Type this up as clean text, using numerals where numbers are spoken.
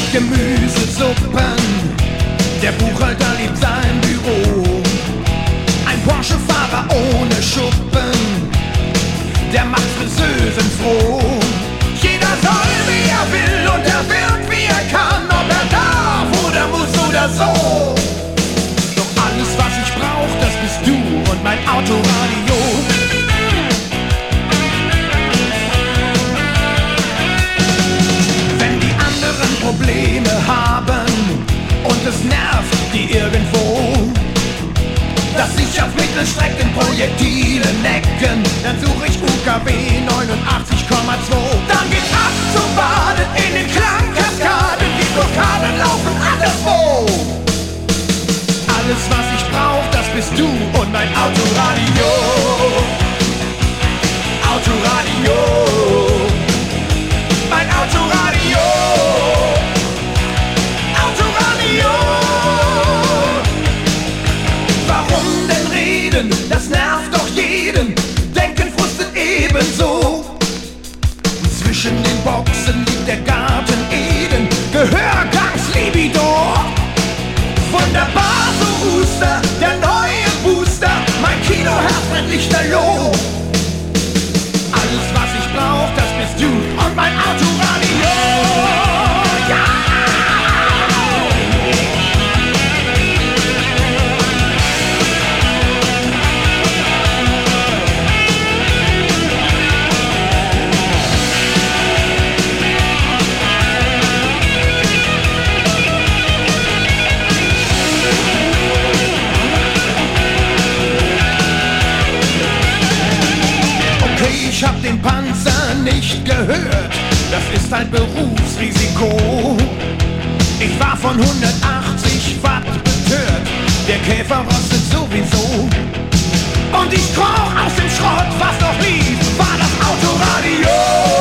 Gemüsesuppen, der Buchhalter liebt sein Büro. Ein Porsche-Fahrer ohne Schuppen, der macht Friseusen froh. Jeder soll, wie er will, und er wird, wie er kann, ob er darf oder muss oder so. Doch alles, was ich brauch, das bist du und mein Autoradio. Wenn die anderen Probleme haben und es nervt die irgendwo, dass sich auf Mittelstrecken Projektile necken, dann suche ich UKW 89,2. Dann geht ab zum Baden in den Klangkaskaden, die Blockaden laufen anderswo. Alles, was ich brauch, das bist du und mein Autoradio. Autoradio, mein Autoradio. Autoradio. Warum denn reden? Das nervt doch jeden. Denken frustet ebenso. Zwischen den Boxen liegt der Garten Eden. Gehörgangslibido. Wunderbar, so Huster, der neue Booster. Mein Kinoherz brennt lichterloh. Alles, was ich brauch, das bist du und mein Autoradio. Ja! Ich hab den Panzer nicht gehört, das ist halt Berufsrisiko. Ich war von 180 Watt betört, der Käfer rostet sowieso. Und ich kroch aus dem Schrott, was noch lief, war das Autoradio.